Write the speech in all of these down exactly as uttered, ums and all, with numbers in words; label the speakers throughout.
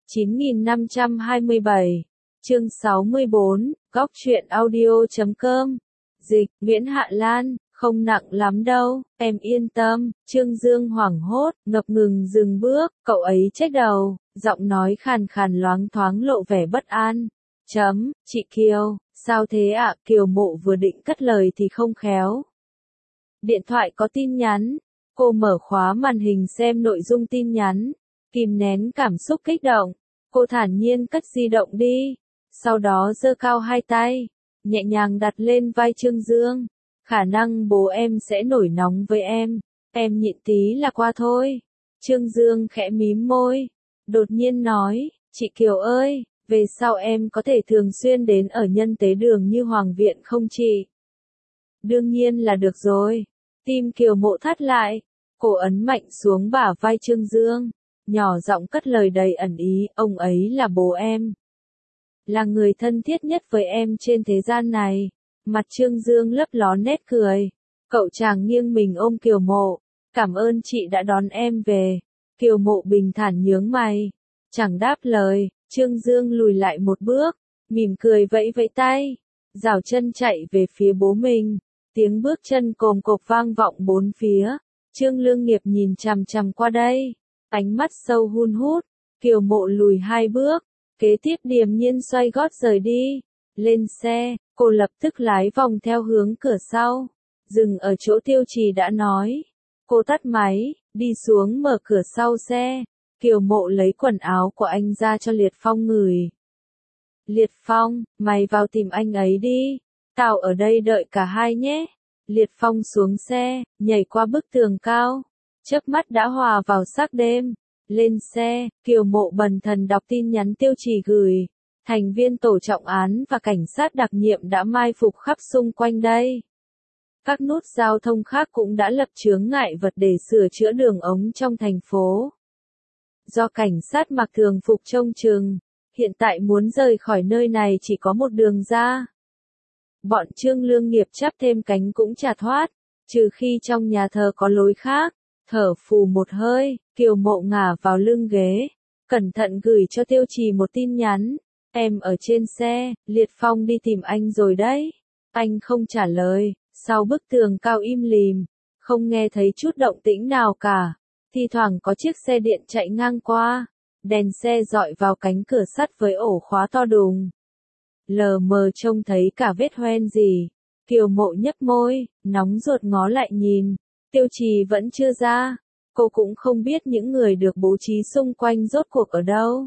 Speaker 1: chín nghìn năm trăm hai mươi bảy, chương sáu mươi bốn, góc truyện audio chấm com. Dịch, Nguyễn Hạ Lan, không nặng lắm đâu, em yên tâm. Trương Dương hoảng hốt, ngập ngừng dừng bước, cậu ấy chếch đầu, giọng nói khàn khàn loáng thoáng lộ vẻ bất an. Chấm, chị Kiều, sao thế ạ? Kiều Mộ vừa định cất lời thì không khéo. Điện thoại có tin nhắn. Cô mở khóa màn hình xem nội dung tin nhắn, kìm nén cảm xúc kích động. Cô thản nhiên cất di động đi, sau đó giơ cao hai tay, nhẹ nhàng đặt lên vai Trương Dương. Khả năng bố em sẽ nổi nóng với em, em nhịn tí là qua thôi. Trương Dương khẽ mím môi, đột nhiên nói, chị Kiều ơi, về sau em có thể thường xuyên đến ở Nhân Tế Đường như Hoàng Viện không chị? Đương nhiên là được rồi. Tim Kiều Mộ thắt lại, cô ấn mạnh xuống bả vai Trương Dương, nhỏ giọng cất lời đầy ẩn ý, ông ấy là bố em, là người thân thiết nhất với em trên thế gian này. Mặt Trương Dương lấp ló nét cười, cậu chàng nghiêng mình ôm Kiều Mộ, cảm ơn chị đã đón em về. Kiều Mộ bình thản nhướng mày, chẳng đáp lời. Trương Dương lùi lại một bước, mỉm cười vẫy vẫy tay, giảo chân chạy về phía bố mình. Tiếng bước chân cồm cộp vang vọng bốn phía. Trương Lương Nghiệp nhìn chằm chằm qua đây, ánh mắt sâu hun hút. Kiều Mộ lùi hai bước, kế tiếp điềm nhiên xoay gót rời đi. Lên xe, cô lập tức lái vòng theo hướng cửa sau, dừng ở chỗ Tiêu Trì đã nói. Cô tắt máy, đi xuống mở cửa sau xe. Kiều Mộ lấy quần áo của anh ra cho Liệt Phong ngửi. Liệt Phong, mày vào tìm anh ấy đi, tao ở đây đợi cả hai nhé. Liệt Phong xuống xe, nhảy qua bức tường cao, chớp mắt đã hòa vào sắc đêm. Lên xe, Kiều Mộ bần thần đọc tin nhắn Tiêu Trì gửi. Thành viên tổ trọng án và cảnh sát đặc nhiệm đã mai phục khắp xung quanh đây. Các nút giao thông khác cũng đã lập chướng ngại vật để sửa chữa đường ống trong thành phố. Do cảnh sát mặc thường phục trông chừng, hiện tại muốn rời khỏi nơi này chỉ có một đường ra. Bọn Trương Lương Nghiệp chắp thêm cánh cũng chả thoát, trừ khi trong nhà thờ có lối khác. Thở phù một hơi, Kiều Mộ ngả vào lưng ghế, cẩn thận gửi cho Tiêu Trì một tin nhắn. Em ở trên xe, Liệt Phong đi tìm anh rồi đấy. Anh không trả lời, sau bức tường cao im lìm, không nghe thấy chút động tĩnh nào cả. Thi thoảng có chiếc xe điện chạy ngang qua, đèn xe dọi vào cánh cửa sắt với ổ khóa to đùng. Lờ mờ trông thấy cả vết hoen gì. Kiều Mộ nhếch môi, nóng ruột ngó lại nhìn. Tiêu Trì vẫn chưa ra, cô cũng không biết những người được bố trí xung quanh rốt cuộc ở đâu.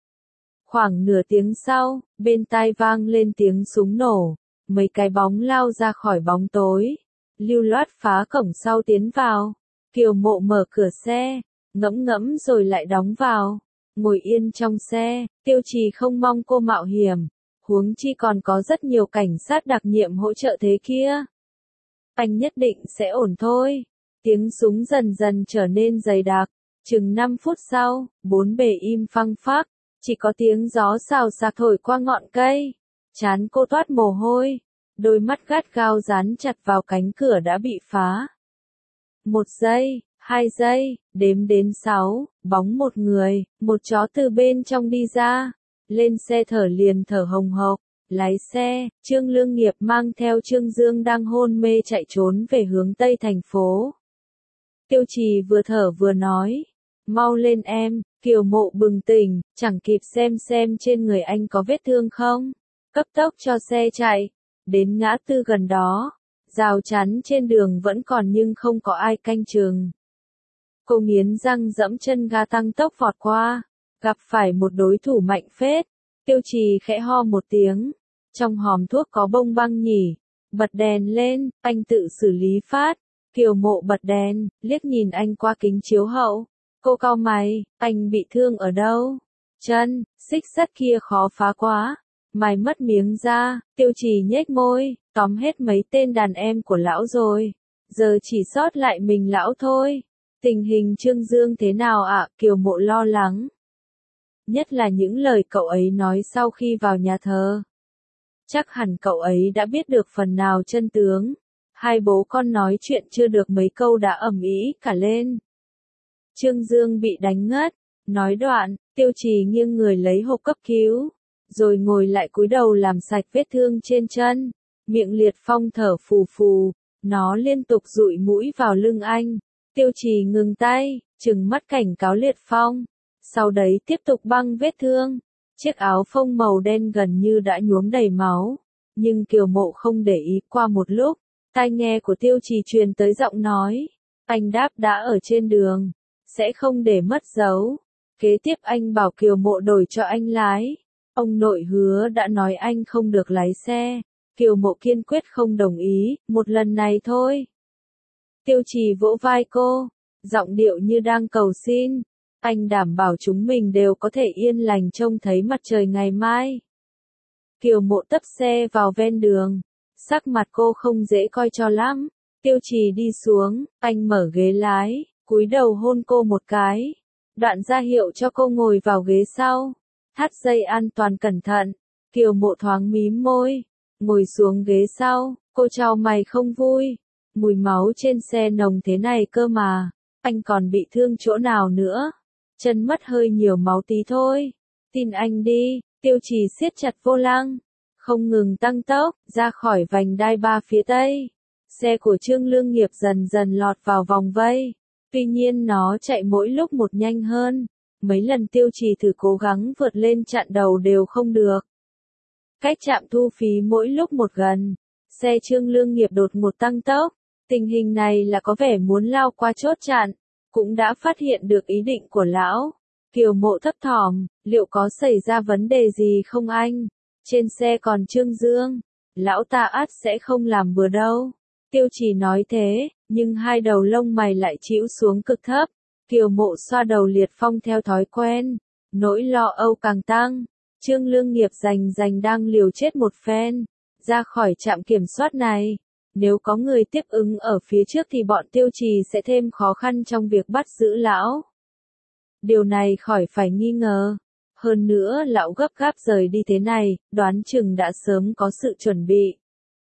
Speaker 1: Khoảng nửa tiếng sau, bên tai vang lên tiếng súng nổ, mấy cái bóng lao ra khỏi bóng tối, lưu loát phá cổng sau tiến vào. Kiều Mộ mở cửa xe, ngẫm ngẫm rồi lại đóng vào, ngồi yên trong xe. Tiêu Trì không mong cô mạo hiểm, huống chi còn có rất nhiều cảnh sát đặc nhiệm hỗ trợ thế kia. Anh nhất định sẽ ổn thôi. Tiếng súng dần dần trở nên dày đặc, chừng năm phút sau, bốn bề im phăng phắc, chỉ có tiếng gió xào xạc thổi qua ngọn cây. Trán cô toát mồ hôi, đôi mắt gắt gao dán chặt vào cánh cửa đã bị phá. Một giây, hai giây, đếm đến sáu, bóng một người, một chó từ bên trong đi ra. Lên xe thở liền thở hồng hộc. Lái xe, Trương Lương Nghiệp mang theo Trương Dương đang hôn mê chạy trốn về hướng Tây thành phố. Tiêu Trì vừa thở vừa nói, mau lên em. Kiều Mộ bừng tỉnh, chẳng kịp xem xem trên người anh có vết thương không, cấp tốc cho xe chạy. Đến ngã tư gần đó, rào chắn trên đường vẫn còn nhưng không có ai canh chừng. Cô nghiến răng giẫm chân ga tăng tốc vọt qua, gặp phải một đối thủ mạnh phết. Tiêu Trì khẽ ho một tiếng, trong hòm thuốc có bông băng nhỉ, bật đèn lên, anh tự xử lý phát. Kiều Mộ bật đèn, liếc nhìn anh qua kính chiếu hậu. Cô cau mày, anh bị thương ở đâu? Chân, xích sắt kia khó phá quá. Mày mất miếng da. Tiêu Trì nhếch môi, tóm hết mấy tên đàn em của lão rồi, giờ chỉ sót lại mình lão thôi. Tình hình Trương Dương thế nào ạ? Kiều Mộ lo lắng. Nhất là những lời cậu ấy nói sau khi vào nhà thờ. Chắc hẳn cậu ấy đã biết được phần nào chân tướng. Hai bố con nói chuyện chưa được mấy câu đã ầm ĩ cả lên. Trương Dương bị đánh ngất, nói đoạn, Tiêu Trì nghiêng người lấy hộp cấp cứu, rồi ngồi lại cúi đầu làm sạch vết thương trên chân. Miệng Liệt Phong thở phù phù, nó liên tục dụi mũi vào lưng anh. Tiêu Trì ngừng tay, trừng mắt cảnh cáo Liệt Phong. Sau đấy tiếp tục băng vết thương. Chiếc áo phông màu đen gần như đã nhuốm đầy máu. Nhưng Kiều Mộ không để ý. Qua một lúc, tai nghe của Tiêu Trì truyền tới giọng nói. Anh đáp đã ở trên đường, sẽ không để mất dấu. Kế tiếp anh bảo Kiều Mộ đổi cho anh lái. Ông nội hứa đã nói anh không được lái xe. Kiều Mộ kiên quyết không đồng ý, một lần này thôi. Tiêu Trì vỗ vai cô, giọng điệu như đang cầu xin. Anh đảm bảo chúng mình đều có thể yên lành trông thấy mặt trời ngày mai. Kiều Mộ tấp xe vào ven đường. Sắc mặt cô không dễ coi cho lắm. Tiêu Trì đi xuống, anh mở ghế lái, cúi đầu hôn cô một cái. Đoạn ra hiệu cho cô ngồi vào ghế sau. Thắt dây an toàn cẩn thận. Kiều Mộ thoáng mím môi, ngồi xuống ghế sau. Cô chau mày không vui. Mùi máu trên xe nồng thế này cơ mà. Anh còn bị thương chỗ nào nữa? Chân mất hơi nhiều máu tí thôi. Tin anh đi. Tiêu Trì siết chặt vô lăng, không ngừng tăng tốc, ra khỏi vành đai ba phía tây. Xe của Trương Lương Nghiệp dần dần lọt vào vòng vây. Tuy nhiên nó chạy mỗi lúc một nhanh hơn. Mấy lần Tiêu Trì thử cố gắng vượt lên chặn đầu đều không được. Cách trạm thu phí mỗi lúc một gần. Xe Trương Lương Nghiệp đột ngột tăng tốc. Tình hình này là có vẻ muốn lao qua chốt chặn. Cũng đã phát hiện được ý định của lão. Kiều Mộ thấp thỏm, liệu có xảy ra vấn đề gì không anh? Trên xe còn Trương Dương. Lão ta ắt sẽ không làm bừa đâu. Tiêu Trì nói thế, nhưng hai đầu lông mày lại chĩu xuống cực thấp. Kiều Mộ xoa đầu Liệt Phong theo thói quen. Nỗi lo âu càng tăng. Trương Lương Nghiệp rành rành đang liều chết một phen. Ra khỏi trạm kiểm soát này. Nếu có người tiếp ứng ở phía trước thì bọn Tiêu Trì sẽ thêm khó khăn trong việc bắt giữ lão. Điều này khỏi phải nghi ngờ. Hơn nữa lão gấp gáp rời đi thế này, đoán chừng đã sớm có sự chuẩn bị.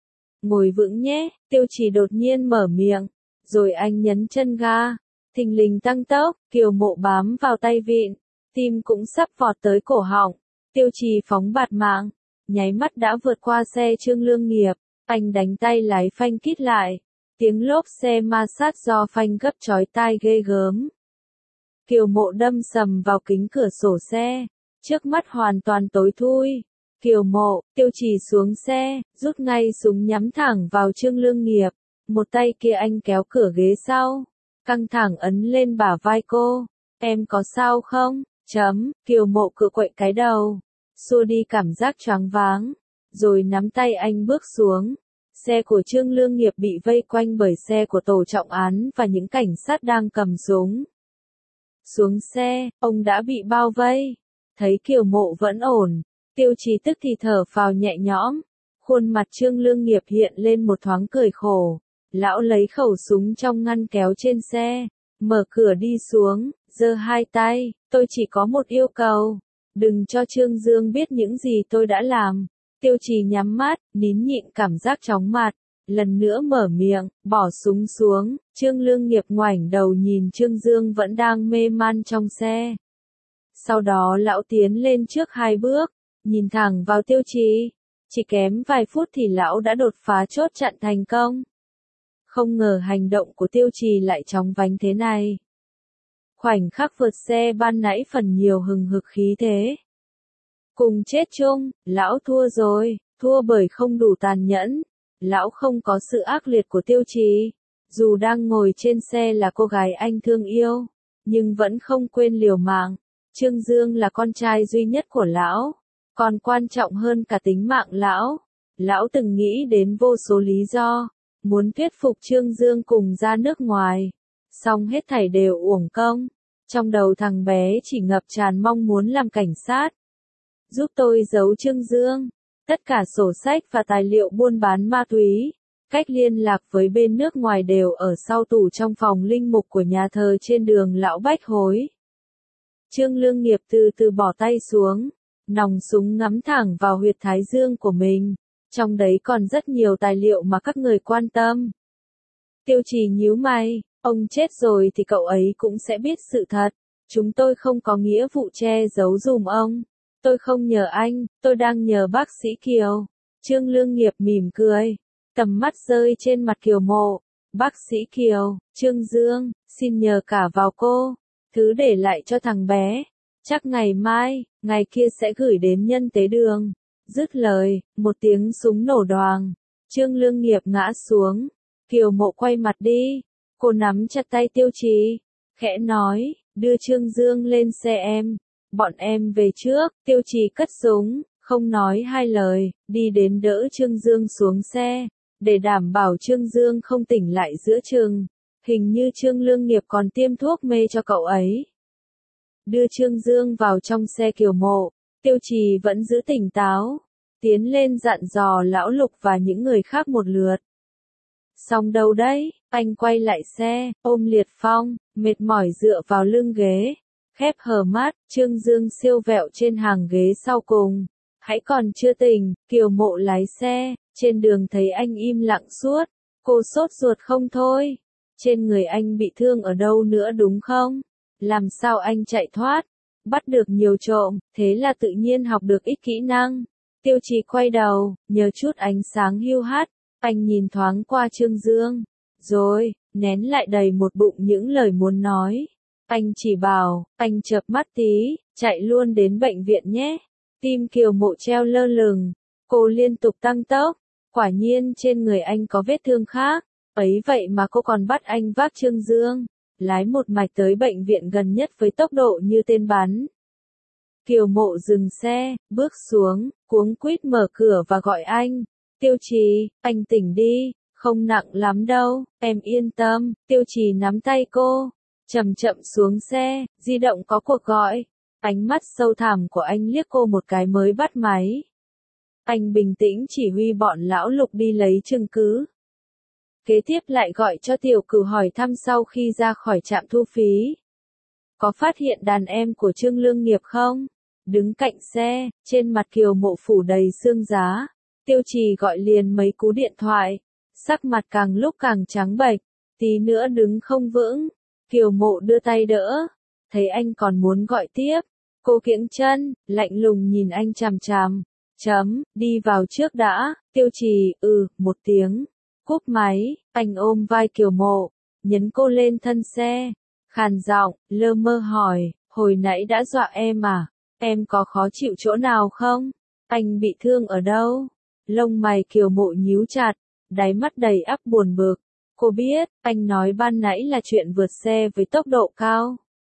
Speaker 1: Ngồi vững nhé, Tiêu Trì đột nhiên mở miệng. Rồi anh nhấn chân ga. Thình lình tăng tốc, Kiều Mộ bám vào tay vịn. Tim cũng sắp vọt tới cổ họng. Tiêu Trì phóng bạt mạng. Nháy mắt đã vượt qua xe Trương Lương Nghiệp. Anh đánh tay lái phanh kít lại. Tiếng lốp xe ma sát do phanh gấp chói tai ghê gớm. Kiều Mộ đâm sầm vào kính cửa sổ xe. Trước mắt hoàn toàn tối thui. Kiều Mộ, Tiêu Trì xuống xe, rút ngay súng nhắm thẳng vào Trương Lương Nghiệp. Một tay kia anh kéo cửa ghế sau. Căng thẳng ấn lên bả vai cô. Em có sao không? Chấm, Kiều Mộ cựa quậy cái đầu. Xua đi cảm giác choáng váng. Rồi nắm tay anh bước xuống. Xe của Trương Lương Nghiệp bị vây quanh bởi xe của tổ trọng án và những cảnh sát đang cầm súng. Xuống xe, ông đã bị bao vây. Thấy Kiều Mộ vẫn ổn. Tiêu Trì tức thì thở phào nhẹ nhõm. Khuôn mặt Trương Lương Nghiệp hiện lên một thoáng cười khổ. Lão lấy khẩu súng trong ngăn kéo trên xe. Mở cửa đi xuống, giơ hai tay. Tôi chỉ có một yêu cầu. Đừng cho Trương Dương biết những gì tôi đã làm. Tiêu Trì nhắm mắt, nín nhịn cảm giác chóng mặt. Lần nữa mở miệng, bỏ súng xuống. Trương Lương Nghiệp ngoảnh đầu nhìn Trương Dương vẫn đang mê man trong xe. Sau đó lão tiến lên trước hai bước, nhìn thẳng vào Tiêu Trì. Chỉ kém vài phút thì lão đã đột phá chốt chặn thành công. Không ngờ hành động của Tiêu Trì lại chóng vánh thế này. Khoảnh khắc vượt xe ban nãy phần nhiều hừng hực khí thế. Cùng chết chung, lão thua rồi, thua bởi không đủ tàn nhẫn. Lão không có sự ác liệt của Tiêu Trì. Dù đang ngồi trên xe là cô gái anh thương yêu, nhưng vẫn không quên liều mạng. Trương Dương là con trai duy nhất của lão, còn quan trọng hơn cả tính mạng lão. Lão từng nghĩ đến vô số lý do, muốn thuyết phục Trương Dương cùng ra nước ngoài. Song hết thảy đều uổng công. Trong đầu thằng bé chỉ ngập tràn mong muốn làm cảnh sát. Giúp tôi giấu Trương Dương. Tất cả sổ sách và tài liệu buôn bán ma túy, cách liên lạc với bên nước ngoài đều ở sau tủ trong phòng linh mục của nhà thờ trên đường Lão Bách Hối. Trương Lương Nghiệp từ từ bỏ tay xuống, nòng súng ngắm thẳng vào huyệt thái dương của mình. Trong đấy còn rất nhiều tài liệu mà các người quan tâm. Tiêu Trì nhíu mày, ông chết rồi thì cậu ấy cũng sẽ biết sự thật. Chúng tôi không có nghĩa vụ che giấu dùm ông. Tôi không nhờ anh, tôi đang nhờ bác sĩ Kiều. Trương Lương Nghiệp mỉm cười. Tầm mắt rơi trên mặt Kiều Mộ. Bác sĩ Kiều, Trương Dương, xin nhờ cả vào cô. Thứ để lại cho thằng bé. Chắc ngày mai, ngày kia sẽ gửi đến nhân tế đường. Dứt lời, một tiếng súng nổ đoàng. Trương Lương Nghiệp ngã xuống. Kiều Mộ quay mặt đi. Cô nắm chặt tay Tiêu Trì. Khẽ nói, đưa Trương Dương lên xe em. Bọn em về trước. Tiêu Trì cất súng, không nói hai lời, đi đến đỡ Trương Dương xuống xe. Để đảm bảo Trương Dương không tỉnh lại giữa chừng. Hình như Trương Lương Nghiệp còn tiêm thuốc mê cho cậu ấy. Đưa Trương Dương vào trong xe Kiều Mộ. Tiêu Trì vẫn giữ tỉnh táo. Tiến lên dặn dò Lão Lục và những người khác một lượt. Xong đâu đấy, anh quay lại xe, ôm Liệt Phong, mệt mỏi dựa vào lưng ghế. Khép hờ mắt, Trương Dương siêu vẹo trên hàng ghế sau cùng. Hãy còn chưa tỉnh, Kiều Mộ lái xe, trên đường thấy anh im lặng suốt. Cô sốt ruột không thôi. Trên người anh bị thương ở đâu nữa đúng không? Làm sao anh chạy thoát? Bắt được nhiều trộm, thế là tự nhiên học được ít kỹ năng. Tiêu Trì quay đầu, nhờ chút ánh sáng hiu hắt, anh nhìn thoáng qua Trương Dương. Rồi, nén lại đầy một bụng những lời muốn nói. Anh chỉ bảo, anh chợp mắt tí, chạy luôn đến bệnh viện nhé. Tim Kiều Mộ treo lơ lửng, cô liên tục tăng tốc. Quả nhiên trên người anh có vết thương khác, ấy vậy mà cô còn bắt anh vác Trương Dương. Lái một mạch tới bệnh viện gần nhất với tốc độ như tên bắn. Kiều Mộ dừng xe, bước xuống, cuống quýt mở cửa và gọi anh. Tiêu Trì, anh tỉnh đi, không nặng lắm đâu, em yên tâm. Tiêu Trì nắm tay cô, chậm chậm xuống xe, di động có cuộc gọi. Ánh mắt sâu thẳm của anh liếc cô một cái mới bắt máy. Anh bình tĩnh chỉ huy bọn Lão Lục đi lấy chứng cứ. Kế tiếp lại gọi cho Tiểu Cửu hỏi thăm sau khi ra khỏi trạm thu phí. Có phát hiện đàn em của Trương Lương Nghiệp không? Đứng cạnh xe, trên mặt Kiều Mộ phủ đầy xương giá. Tiêu Trì gọi liền mấy cú điện thoại. Sắc mặt càng lúc càng trắng bệch, tí nữa đứng không vững. Kiều Mộ đưa tay đỡ. Thấy anh còn muốn gọi tiếp. Cô kiễng chân, lạnh lùng nhìn anh chằm chằm. Chấm, đi vào trước đã. Tiêu Trì, ừ, một tiếng. Cúp máy, anh ôm vai Kiều Mộ, nhấn cô lên thân xe. Khàn giọng, lơ mơ hỏi, hồi nãy đã dọa em à? Em có khó chịu chỗ nào không? Anh bị thương ở đâu? Lông mày Kiều Mộ nhíu chặt, đáy mắt đầy ắp buồn bực. Cô biết, anh nói ban nãy là chuyện vượt xe với tốc độ cao.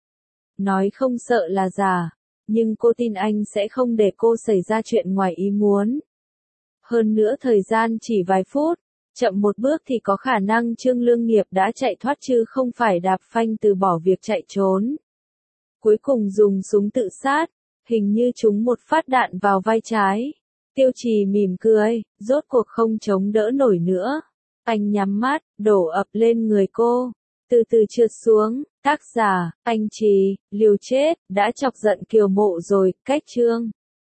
Speaker 1: Nói không sợ là giả, nhưng cô tin anh sẽ không để cô xảy ra chuyện ngoài ý muốn. Hơn nữa thời gian chỉ vài phút, chậm một bước thì có khả năng Trương Lương Nghiệp đã chạy thoát chứ không phải đạp phanh từ bỏ việc chạy trốn. Cuối cùng dùng súng tự sát, hình như trúng một phát đạn vào vai trái. Tiêu Trì mỉm cười, rốt cuộc không chống đỡ nổi nữa. Anh nhắm mắt, đổ ập lên người cô, từ từ trượt xuống. Tác giả, anh Trì, liều chết, đã chọc giận Kiều Mộ rồi, cách chương.